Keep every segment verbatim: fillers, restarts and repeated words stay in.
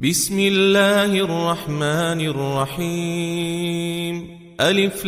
بسم الله الرحمن الرحيم. ألف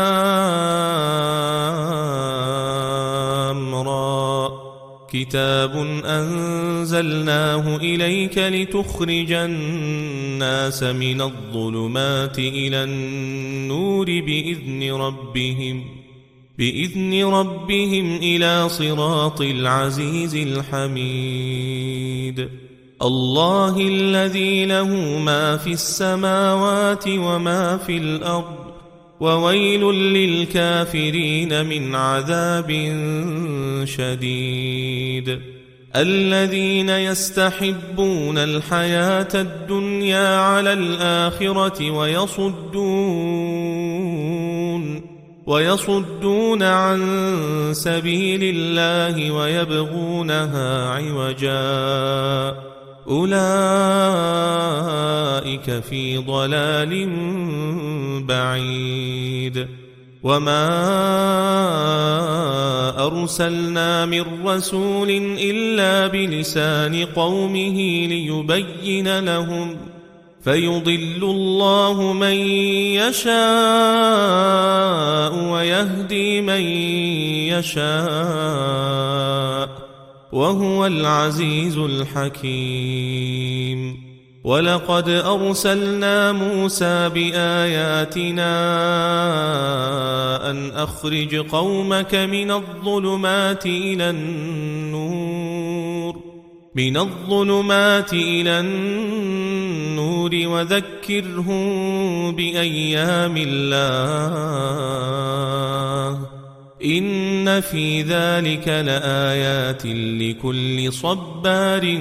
لام را. كتاب أنزلناه إليك لتخرج الناس من الظلمات إلى النور بإذن ربهم بإذن ربهم إلى صراط العزيز الحميد. الله الذي له ما في السماوات وما في الأرض، وويل للكافرين من عذاب شديد. الذين يستحبون الحياة الدنيا على الآخرة ويصدون ويصدون عن سبيل الله ويبغونها عوجا، أولئك في ضلال بعيد. وما أرسلنا من رسول إلا بلسان قومه ليبين لهم، فيضل الله من يشاء ويهدي من يشاء، وهو العزيز الحكيم. ولقد أرسلنا موسى بآياتنا أن أخرج قومك من الظلمات إلى النور من الظلمات إلى النور وذكرهم بأيام الله، إن في ذلك لآيات لكل صبار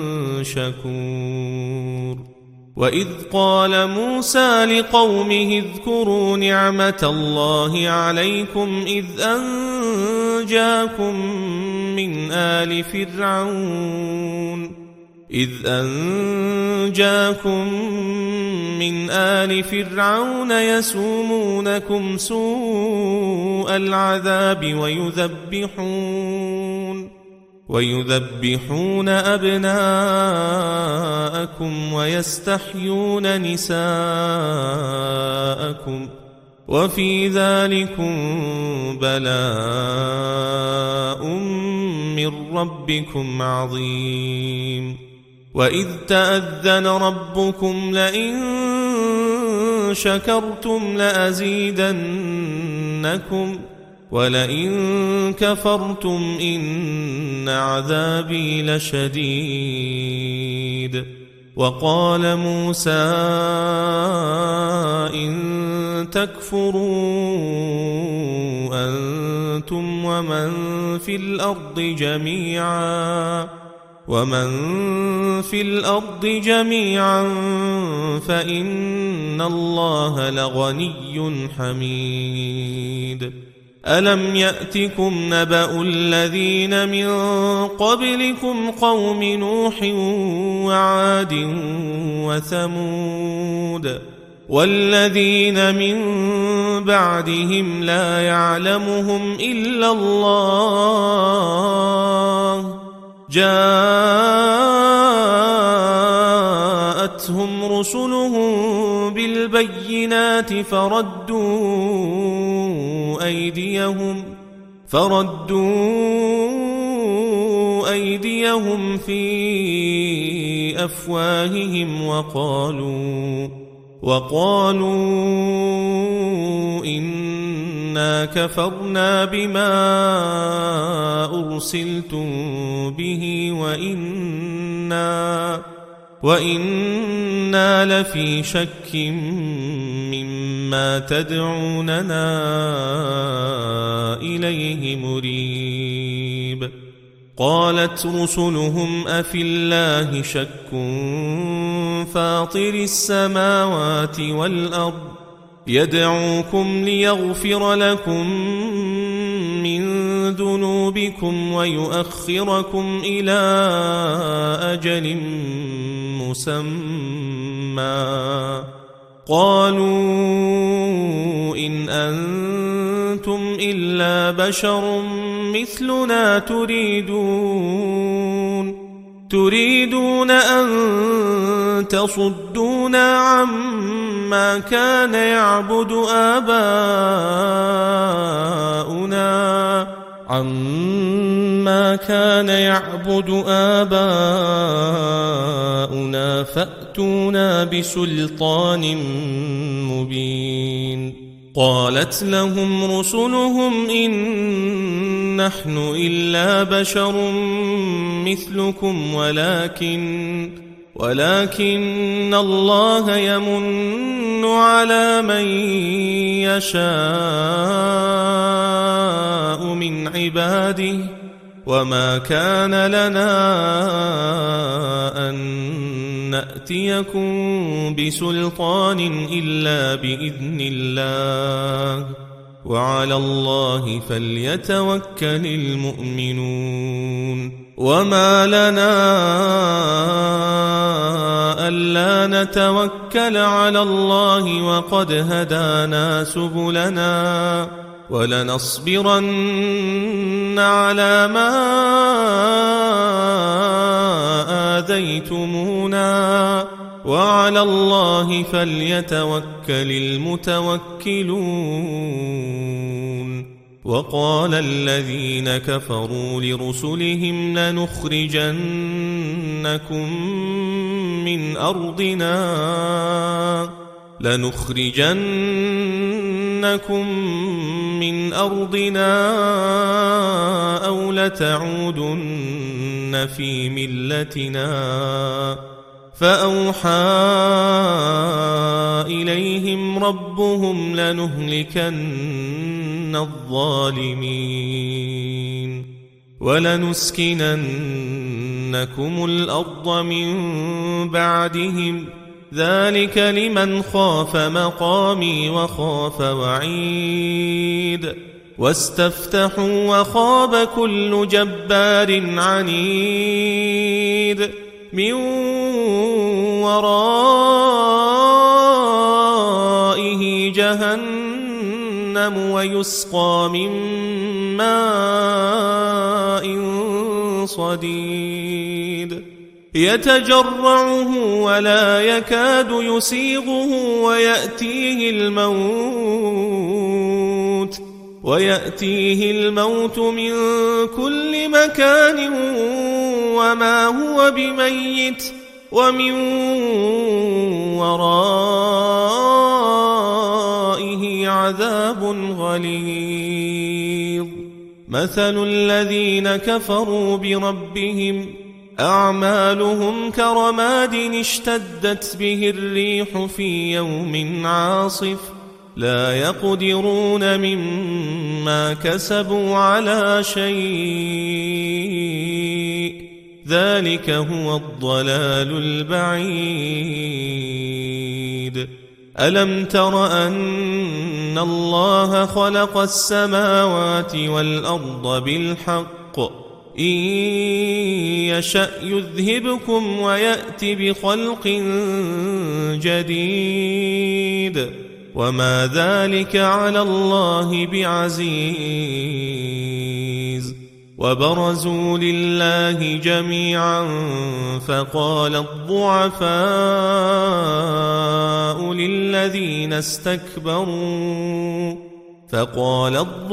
شكور. وإذ قال موسى لقومه اذكروا نعمة الله عليكم إذ أنجاكم من آل فرعون إذ أنجاكم من آل فرعون يسومونكم سوء العذاب ويذبحون ويذبحون أبناءكم ويستحيون نساءكم، وفي ذلكم بلاء من ربكم عظيم. وإذ تأذن ربكم لئن شكرتم لأزيدنكم ولئن كفرتم إن عذابي لشديد. وقال موسى إن تكفروا أنتم ومن في الأرض جميعا ومن في الأرض جميعا فإن الله لغني حميد. ألم يأتكم نبأ الذين من قبلكم قوم نوح وعاد وثمود والذين من بعدهم لا يعلمهم إلا الله، جاءتهم رسلهم بالبينات فردوا أيديهم فردوا أيديهم في أفواههم وقالوا وقالوا إنا كفرنا بما أرسلتم به وإنا وإنا لفي شك مما تدعوننا إليه مريب. قالت رسلهم أفي الله شك فاطر السماوات والأرض يدعوكم ليغفر لكم من ذنوبكم ويؤخركم إلى أجل مسمى، قالوا إن أنتم إلا بشر مثلنا تريدون تريدون أن تصدونا عما كان يعبد آباؤنا عما كان يعبد آباؤنا فأتونا بسلطان مبين. قالت لهم رسلهم إن نحن إلا بشر مثلكم ولكن ولكن الله يمن على من يشاء من عباده وما كان لنا أن نأتيكم بسلطان إلا بإذن الله وعلى الله فليتوكل المؤمنون. وما لنا ألا نتوكل على الله وقد هدانا سبلنا ولنصبرن على ما آذيتمونا وعلى الله فليتوكل المتوكلون. وقال الذين كفروا لرسلهم لنخرجنكم من أرضنا لنخرجنكم من أرضنا أو لتعودن في ملتنا فأوحى إليهم ربهم لنهلكن الظالمين ولنسكننكم الأرض من بعدهم ذلك لمن خاف مقامي وخاف وعيد. واستفتحوا وخاب كل جبار عنيد من ورائه جهنم ويسقى من ماء صديد يتجرعه ولا يكاد يسيغه ويأتيه الموت ويأتيه الموت من كل مكان وما هو بميت ومن ورائه عذاب غليظ. مثل الذين كفروا بربهم أعمالهم كرماد اشتدت به الريح في يوم عاصف لا يقدرون مما كسبوا على شيء ذلك هو الضلال البعيد. ألم تر أن الله خلق السماوات والأرض بالحق إن يشأ يذهبكم ويأت بخلق جديد وما ذلك على الله بعزيز. وبرزوا لله جميعا فقال الضعفاء للذين استكبروا فقال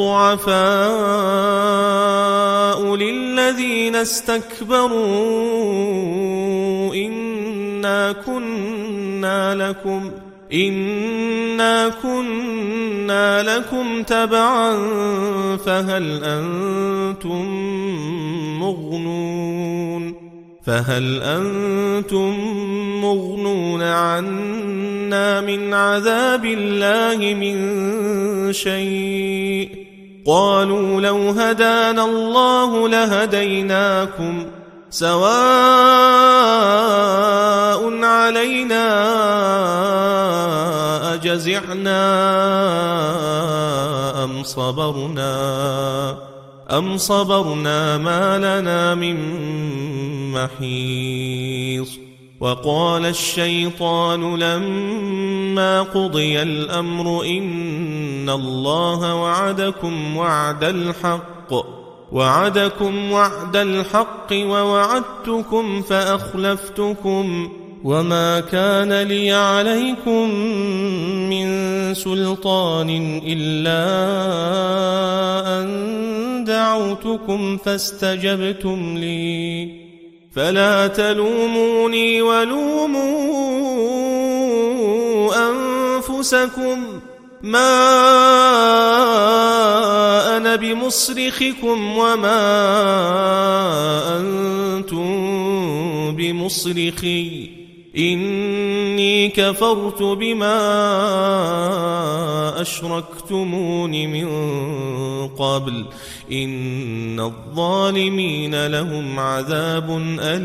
الضعفاء للذين استكبروا إنا كنا لكم إنا كنا لكم تبعا فهل أنتم مغنون فهل أنتم مغنون عنا من عذاب الله من شيء قالوا لو هدانا الله لهديناكم سواء علينا أجزعنا أم صبرنا أم صبرنا ما لنا من محيص. وقال الشيطان لما قضي الأمر إن الله وعدكم وعد الحق وعدكم وعد الحق ووعدتكم فأخلفتكم وما كان لي عليكم من سلطان إلا أن دعوتكم فاستجبتم لي فلا تلوموني ولوموا أنفسكم ما أنا بمصرخكم وما أنتم بمصرخي إني كفرت بما أشركتمون من قبل إن الظالمين لهم عذاب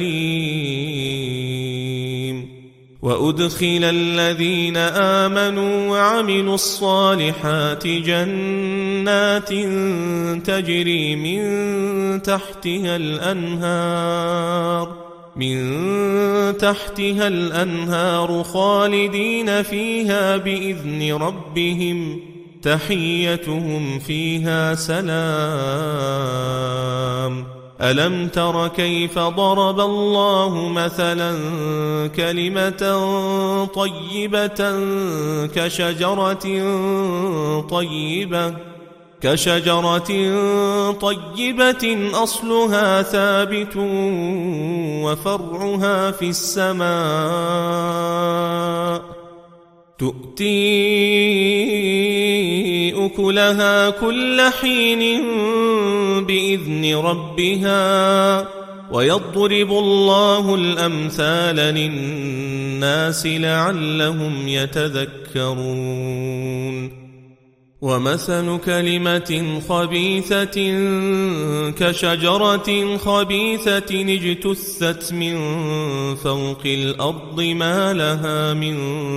أليم وأدخل الذين آمنوا وعملوا الصالحات جنات تجري من تحتها الأنهار من تحتها الأنهار خالدين فيها بإذن ربهم تحيتهم فيها سلام ألم تر كيف ضرب الله مثلا كلمة طيبة كشجرة طيبة كشجرة طيبة أصلها ثابت وفرعها في السماء تؤتي أكلها كل حين بإذن ربها ويضرب الله الأمثال للناس لعلهم يتذكرون ومثل كلمة خبيثة كشجرة خبيثة اجتثت من فوق الأرض ما لها من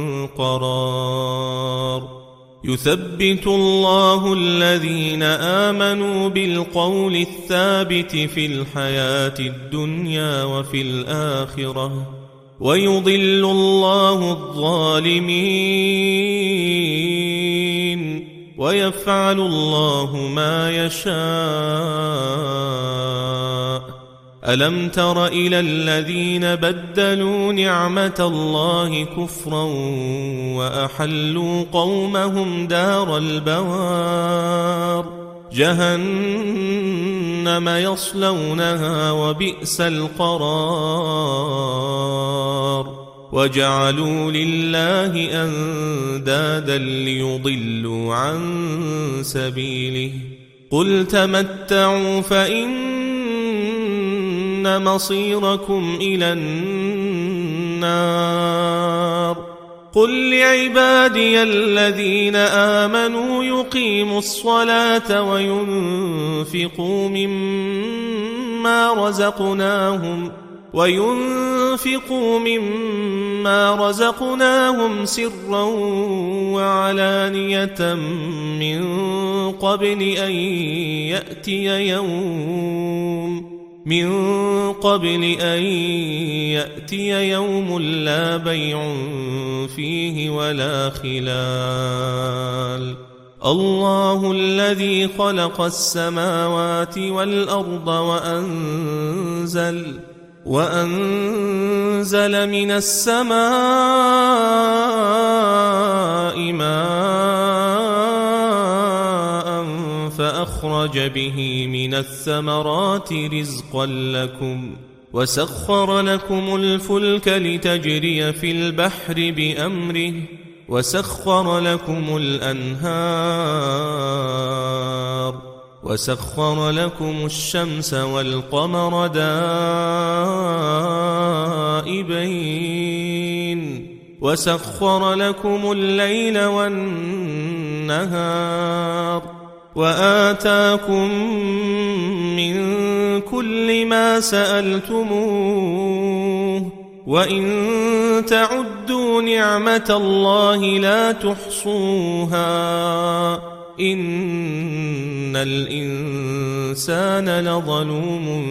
قرار يثبت الله الذين آمنوا بالقول الثابت في الحياة الدنيا وفي الآخرة ويضل الله الظالمين ويفعل الله ما يشاء ألم تر إلى الذين بدلوا نعمة الله كفرا وأحلوا قومهم دار البوار جهنم يصلونها وبئس القرار وجعلوا لله أندادا ليضلوا عن سبيله قل تمتعوا فإن مصيركم إلى النار قل لعبادي الذين آمنوا يقيموا الصلاة وينفقوا مما رزقناهم وينفقوا مما رزقناهم سرا وعلانية من قبل أن يأتي يوم من قبل أن يأتي يوم لا بيع فيه ولا خلال الله الذي خلق السماوات والأرض وأنزل وأنزل من السماء ماء فأخرج به من الثمرات رزقا لكم وسخر لكم الفلك لتجري في البحر بأمره وسخر لكم الأنهار وسخر لكم الشمس والقمر دائبين وسخر لكم الليل والنهار وآتاكم من كل ما سألتموه وإن تعدوا نعمة الله لا تحصوها إن الإنسان لظلوم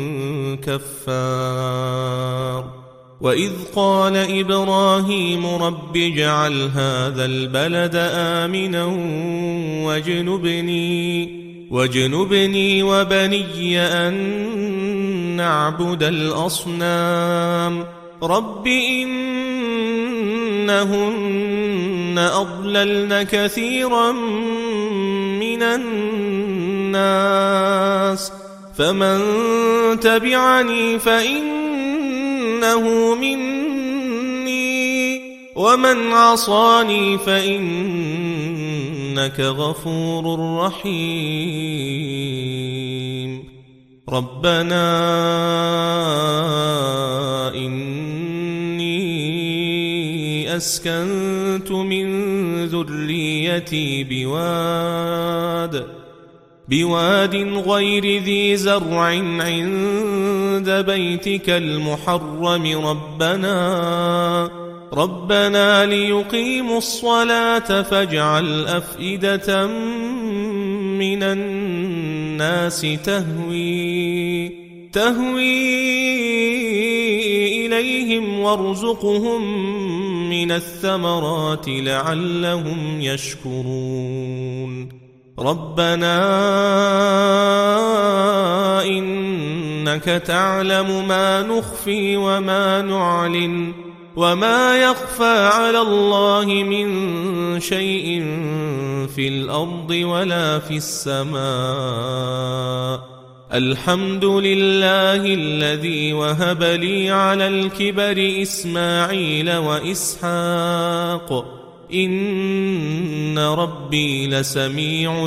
كفار وإذ قال إبراهيم رب اجعل هذا البلد آمنا واجنبني واجنبني وبني أن نعبد الأصنام رب إنهن أضللن كثيرا من الناس فمن تبعني فإنه مني ومن عصاني فإنك غفور رحيم ربنا إني أسكنت من ذريتي بواد بواد غير ذي زرع عند بيتك المحرم ربنا ربنا ليقيموا الصلاة فاجعل أفئدة من الناس تهوي تهوي إليهم وارزقهم من الثمرات لعلهم يشكرون ربنا إنك تعلم ما نخفي وما نعلن وما يخفى على الله من شيء في الأرض ولا في السماء الحمد لله الذي وهب لي على الكبر إسماعيل وإسحاق إن ربي لسميع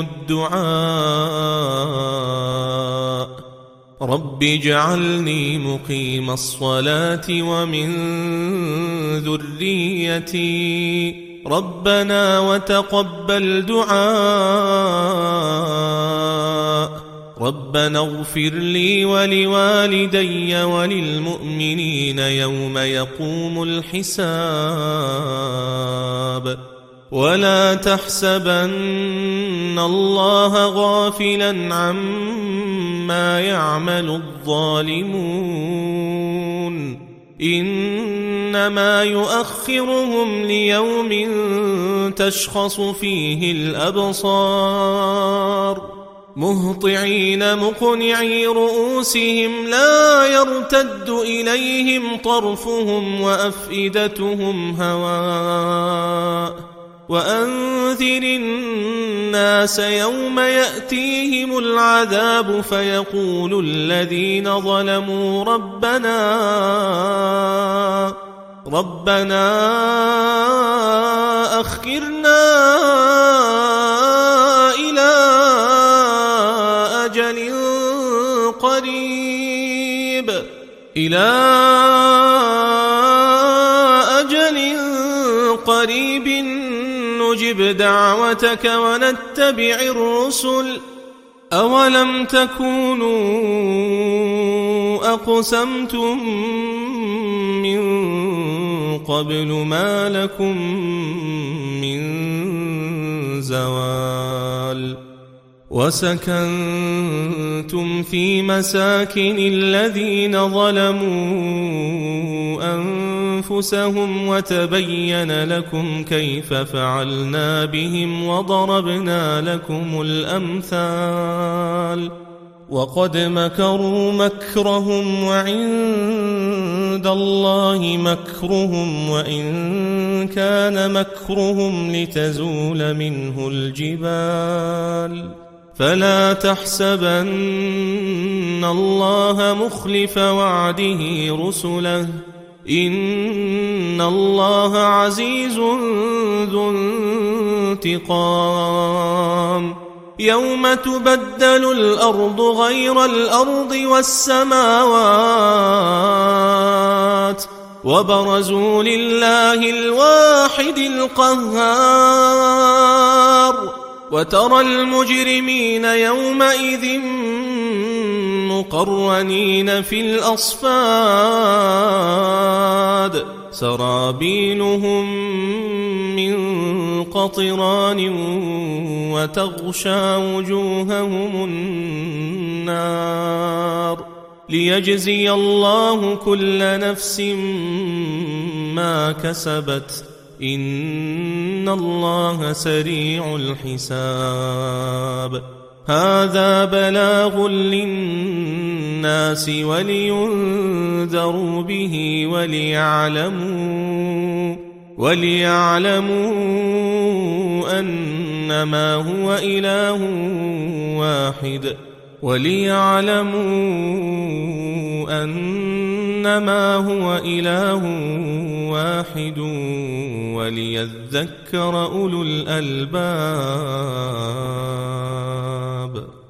الدعاء رب اجعلني مقيم الصلاة ومن ذريتي ربنا وتقبل دعاء ربنا اغفر لي ولوالدي وللمؤمنين يوم يقوم الحساب ولا تحسبن الله غافلا عما يعمل الظالمون إنما يؤخرهم ليوم تشخص فيه الأبصار مهطعين مقنعي رؤوسهم لا يرتد إليهم طرفهم وأفئدتهم هواء وأنذر الناس يوم يأتيهم العذاب فيقول الذين ظلموا ربنا ربنا أخرنا إلى أجل قريب إلى أجل قريب نجب دعوتك ونتبع الرسل أولم تكونوا أقسمتم من قبل ما لكم من زوال وسكنتم في مساكن الذين ظلموا أنفسهم وتبين لكم كيف فعلنا بهم وضربنا لكم الأمثال وقد مكروا مكرهم وعند الله مكرهم وإن كان مكرهم لتزول منه الجبال فلا تحسبن الله مخلف وعده رسله إن الله عزيز ذو انتقام يوم تبدل الأرض غير الأرض والسماوات وبرزوا لله الواحد القهار وترى المجرمين يومئذ مقرنين في الأصفاد سرابيلهم من قطران وتغشى وجوههم النار ليجزي الله كل نفس ما كسبت إن الله سريع الحساب هذا بلاغ للناس ولينذروا به وليعلموا وليعلموا أنما هو إله واحد وليعلموا أنما هو إله واحد وليذكر أولو الألباب.